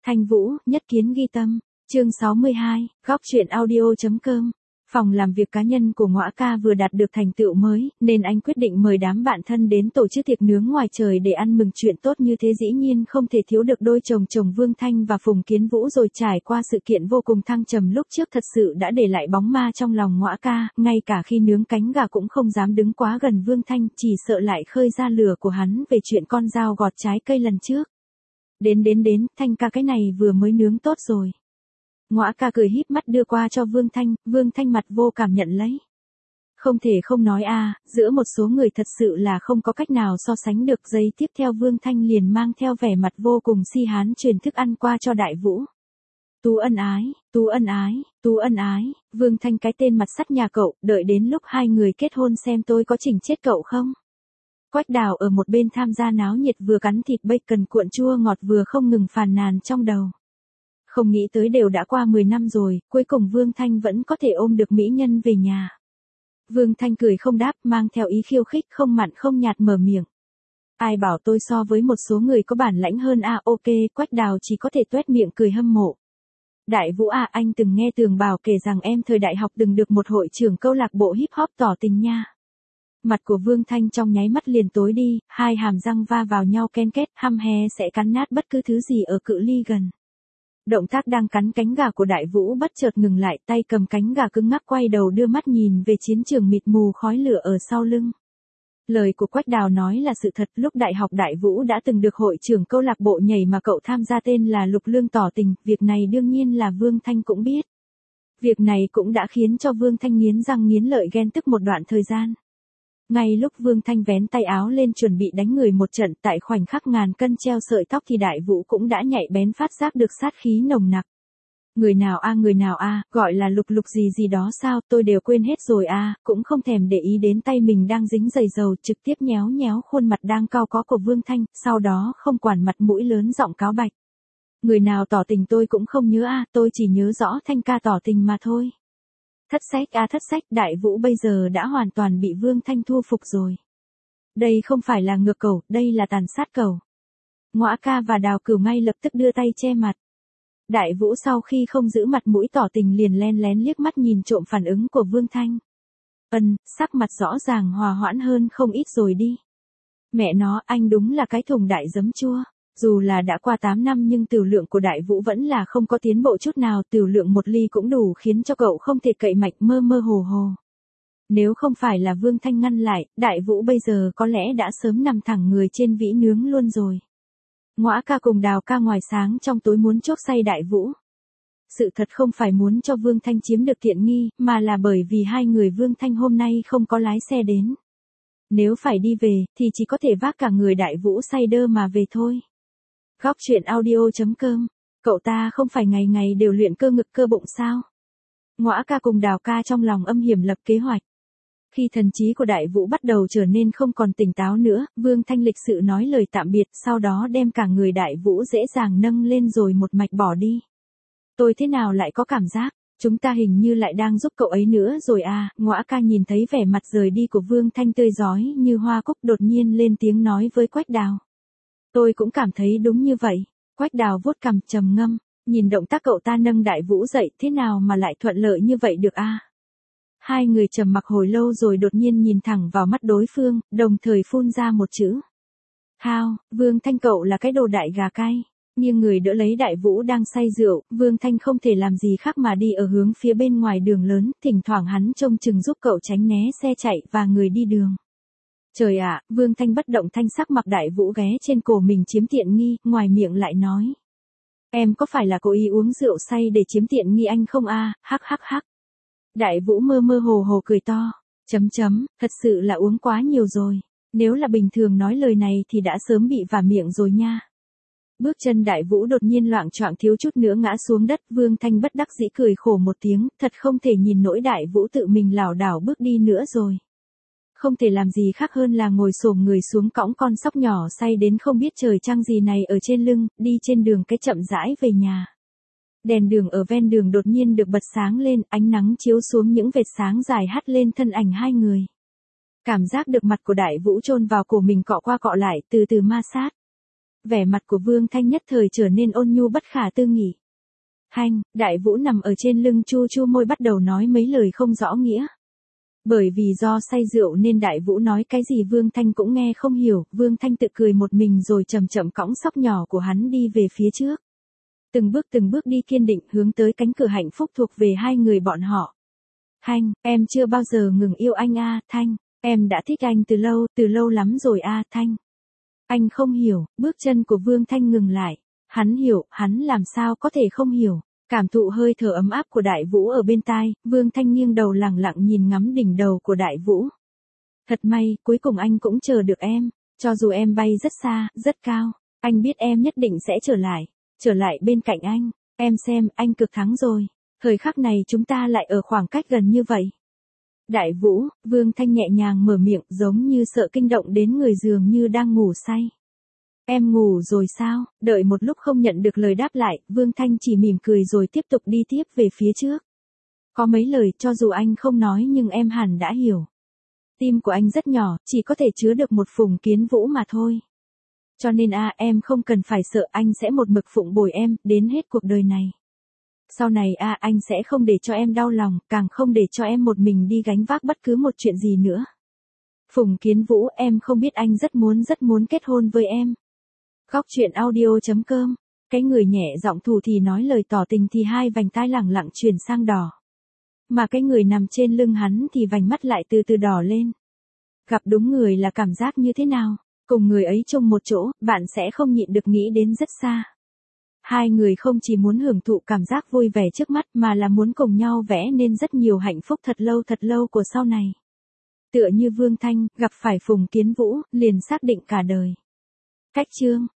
Thanh Vũ, Nhất Kiến ghi tâm, chương 62, góc truyện audio.com. Phòng làm việc cá nhân của Ngõa Ca vừa đạt được thành tựu mới, nên anh quyết định mời đám bạn thân đến tổ chức tiệc nướng ngoài trời để ăn mừng chuyện tốt như thế, dĩ nhiên không thể thiếu được đôi chồng Vương Thanh và Phùng Kiến Vũ rồi. Trải qua sự kiện vô cùng thăng trầm lúc trước thật sự đã để lại bóng ma trong lòng Ngõa Ca, ngay cả khi nướng cánh gà cũng không dám đứng quá gần Vương Thanh, chỉ sợ lại khơi ra lửa của hắn về chuyện con dao gọt trái cây lần trước. Đến, Thanh ca, cái này vừa mới nướng tốt rồi. Ngõa Ca cười híp mắt đưa qua cho Vương Thanh mặt vô cảm nhận lấy. Không thể không nói giữa một số người thật sự là không có cách nào so sánh được. Giây tiếp theo Vương Thanh liền mang theo vẻ mặt vô cùng si hán truyền thức ăn qua cho Đại Vũ. Tú ân ái, Vương Thanh cái tên mặt sắt nhà cậu, đợi đến lúc hai người kết hôn xem tôi có chỉnh chết cậu không. Quách Đào ở một bên tham gia náo nhiệt, vừa cắn thịt bacon cuộn chua ngọt vừa không ngừng phàn nàn trong đầu. Không nghĩ tới đều đã qua 10 năm rồi, cuối cùng Vương Thanh vẫn có thể ôm được mỹ nhân về nhà. Vương Thanh cười không đáp, mang theo ý khiêu khích, không mặn không nhạt mở miệng. Ai bảo tôi so với một số người có bản lãnh hơn ok. Quách Đào chỉ có thể tuét miệng cười hâm mộ. Đại Vũ anh từng nghe Tường Bảo kể rằng em thời đại học từng được một hội trưởng câu lạc bộ hip hop tỏ tình nha. Mặt của Vương Thanh trong nháy mắt liền tối đi, hai hàm răng va vào nhau ken két, hăm he sẽ cắn nát bất cứ thứ gì ở cự ly gần. Động tác đang cắn cánh gà của Đại Vũ bất chợt ngừng lại, tay cầm cánh gà cứng ngắc quay đầu đưa mắt nhìn về chiến trường mịt mù khói lửa ở sau lưng. Lời của Quách Đào nói là sự thật, lúc đại học Đại Vũ đã từng được hội trưởng câu lạc bộ nhảy mà cậu tham gia tên là Lục Lương tỏ tình, việc này đương nhiên là Vương Thanh cũng biết. Việc này cũng đã khiến cho Vương Thanh nghiến răng nghiến lợi ghen tức một đoạn thời gian. Ngay lúc Vương Thanh vén tay áo lên chuẩn bị đánh người một trận, tại khoảnh khắc ngàn cân treo sợi tóc thì Đại Vũ cũng đã nhạy bén phát giác được sát khí nồng nặc. Người nào gọi là lục gì đó sao, tôi đều quên hết rồi cũng không thèm để ý đến tay mình đang dính dày dầu, trực tiếp nhéo khuôn mặt đang cau có của Vương Thanh, sau đó không quản mặt mũi lớn giọng cáo bạch. Người nào tỏ tình tôi cũng không nhớ tôi chỉ nhớ rõ Thanh ca tỏ tình mà thôi. Thất sách, Đại Vũ bây giờ đã hoàn toàn bị Vương Thanh thu phục rồi. Đây không phải là ngược cầu, đây là tàn sát cầu. Ngõa Ca và Đào Cửu ngay lập tức đưa tay che mặt. Đại Vũ sau khi không giữ mặt mũi tỏ tình liền len lén liếc mắt nhìn trộm phản ứng của Vương Thanh. Sắc mặt rõ ràng hòa hoãn hơn không ít rồi đi. Mẹ nó, anh đúng là cái thùng đại giấm chua. Dù là đã qua 8 năm nhưng tửu lượng của Đại Vũ vẫn là không có tiến bộ chút nào, tửu lượng một ly cũng đủ khiến cho cậu không thể cậy mạnh, mơ hồ. Nếu không phải là Vương Thanh ngăn lại, Đại Vũ bây giờ có lẽ đã sớm nằm thẳng người trên vĩ nướng luôn rồi. Ngõa Ca cùng Đào Ca ngoài sáng trong tối muốn chốc say Đại Vũ. Sự thật không phải muốn cho Vương Thanh chiếm được tiện nghi, mà là bởi vì hai người Vương Thanh hôm nay không có lái xe đến. Nếu phải đi về, thì chỉ có thể vác cả người Đại Vũ say đơ mà về thôi. Góc truyện audio.com, cậu ta không phải ngày ngày đều luyện cơ ngực cơ bụng sao? Ngõa Ca cùng Đào Ca trong lòng âm hiểm lập kế hoạch. Khi thần trí của Đại Vũ bắt đầu trở nên không còn tỉnh táo nữa, Vương Thanh lịch sự nói lời tạm biệt, sau đó đem cả người Đại Vũ dễ dàng nâng lên rồi một mạch bỏ đi. Tôi thế nào lại có cảm giác, chúng ta hình như lại đang giúp cậu ấy nữa rồi Ngõa Ca nhìn thấy vẻ mặt rời đi của Vương Thanh tươi rói như hoa cúc, đột nhiên lên tiếng nói với Quách Đào. Tôi cũng cảm thấy đúng như vậy. Quách Đào vuốt cằm trầm ngâm, nhìn động tác cậu ta nâng Đại Vũ dậy thế nào mà lại thuận lợi như vậy được Hai người trầm mặc hồi lâu rồi đột nhiên nhìn thẳng vào mắt đối phương, đồng thời phun ra một chữ. Hao, Vương Thanh cậu là cái đồ đại gà cay. Nghiêng người đỡ lấy Đại Vũ đang say rượu, Vương Thanh không thể làm gì khác mà đi ở hướng phía bên ngoài đường lớn, thỉnh thoảng hắn trông chừng giúp cậu tránh né xe chạy và người đi đường. Trời ạ, Vương Thanh bất động thanh sắc mặc Đại Vũ ghé trên cổ mình chiếm tiện nghi, ngoài miệng lại nói. Em có phải là cố ý uống rượu say để chiếm tiện nghi anh không hắc. Đại Vũ mơ hồ cười to, thật sự là uống quá nhiều rồi, nếu là bình thường nói lời này thì đã sớm bị vả miệng rồi nha. Bước chân Đại Vũ đột nhiên loạng choạng thiếu chút nữa ngã xuống đất, Vương Thanh bất đắc dĩ cười khổ một tiếng, thật không thể nhìn nỗi Đại Vũ tự mình lảo đảo bước đi nữa rồi. Không thể làm gì khác hơn là ngồi xổm người xuống cõng con sóc nhỏ say đến không biết trời trăng gì này ở trên lưng, đi trên đường cái chậm rãi về nhà. Đèn đường ở ven đường đột nhiên được bật sáng lên, ánh nắng chiếu xuống những vệt sáng dài hắt lên thân ảnh hai người. Cảm giác được mặt của Đại Vũ chôn vào cổ mình cọ qua cọ lại, từ từ ma sát. Vẻ mặt của Vương Thanh nhất thời trở nên ôn nhu bất khả tư nghị. Thanh, Đại Vũ nằm ở trên lưng chu chu môi bắt đầu nói mấy lời không rõ nghĩa. Bởi vì do say rượu nên Đại Vũ nói cái gì Vương Thanh cũng nghe không hiểu, Vương Thanh tự cười một mình rồi chậm chậm cõng sóc nhỏ của hắn đi về phía trước. Từng bước đi kiên định hướng tới cánh cửa hạnh phúc thuộc về hai người bọn họ. Thanh, em chưa bao giờ ngừng yêu anh a, Thanh, em đã thích anh từ lâu lắm rồi a, Thanh. Anh không hiểu, bước chân của Vương Thanh ngừng lại. Hắn hiểu, hắn làm sao có thể không hiểu. Cảm thụ hơi thở ấm áp của Đại Vũ ở bên tai, Vương Thanh nghiêng đầu lẳng lặng nhìn ngắm đỉnh đầu của Đại Vũ. Thật may, cuối cùng anh cũng chờ được em, cho dù em bay rất xa, rất cao, anh biết em nhất định sẽ trở lại bên cạnh anh. Em xem, anh cực thắng rồi. Thời khắc này chúng ta lại ở khoảng cách gần như vậy. Đại Vũ, Vương Thanh nhẹ nhàng mở miệng giống như sợ kinh động đến người dường như đang ngủ say. Em ngủ rồi sao? Đợi một lúc không nhận được lời đáp lại, Vương Thanh chỉ mỉm cười rồi tiếp tục đi tiếp về phía trước. Có mấy lời cho dù anh không nói nhưng em hẳn đã hiểu. Tim của anh rất nhỏ, chỉ có thể chứa được một Phùng Kiến Vũ mà thôi. Cho nên em không cần phải sợ, anh sẽ một mực phụng bồi em, đến hết cuộc đời này. Sau này anh sẽ không để cho em đau lòng, càng không để cho em một mình đi gánh vác bất cứ một chuyện gì nữa. Phùng Kiến Vũ, em không biết anh rất muốn kết hôn với em. Góc truyện audio.com. Cái người nhẹ giọng thủ thì nói lời tỏ tình thì hai vành tai lẳng lặng chuyển sang đỏ. Mà cái người nằm trên lưng hắn thì vành mắt lại từ từ đỏ lên. Gặp đúng người là cảm giác như thế nào? Cùng người ấy chung một chỗ, bạn sẽ không nhịn được nghĩ đến rất xa. Hai người không chỉ muốn hưởng thụ cảm giác vui vẻ trước mắt mà là muốn cùng nhau vẽ nên rất nhiều hạnh phúc thật lâu của sau này. Tựa như Vương Thanh, gặp phải Phùng Kiến Vũ, liền xác định cả đời. Cách chương